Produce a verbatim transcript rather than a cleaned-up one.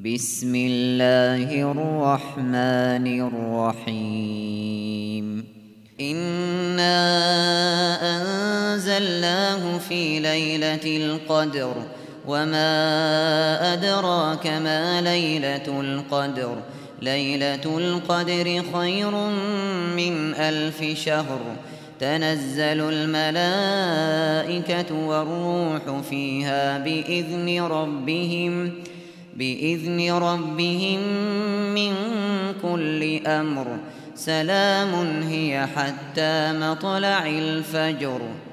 بسم الله الرحمن الرحيم إنا أنزلناه في ليلة القدر وما أدراك ما ليلة القدر ليلة القدر خير من ألف شهر تنزل الملائكة والروح فيها بإذن ربهم بإذن ربهم من كل أمر سلام هي حتى مطلع الفجر.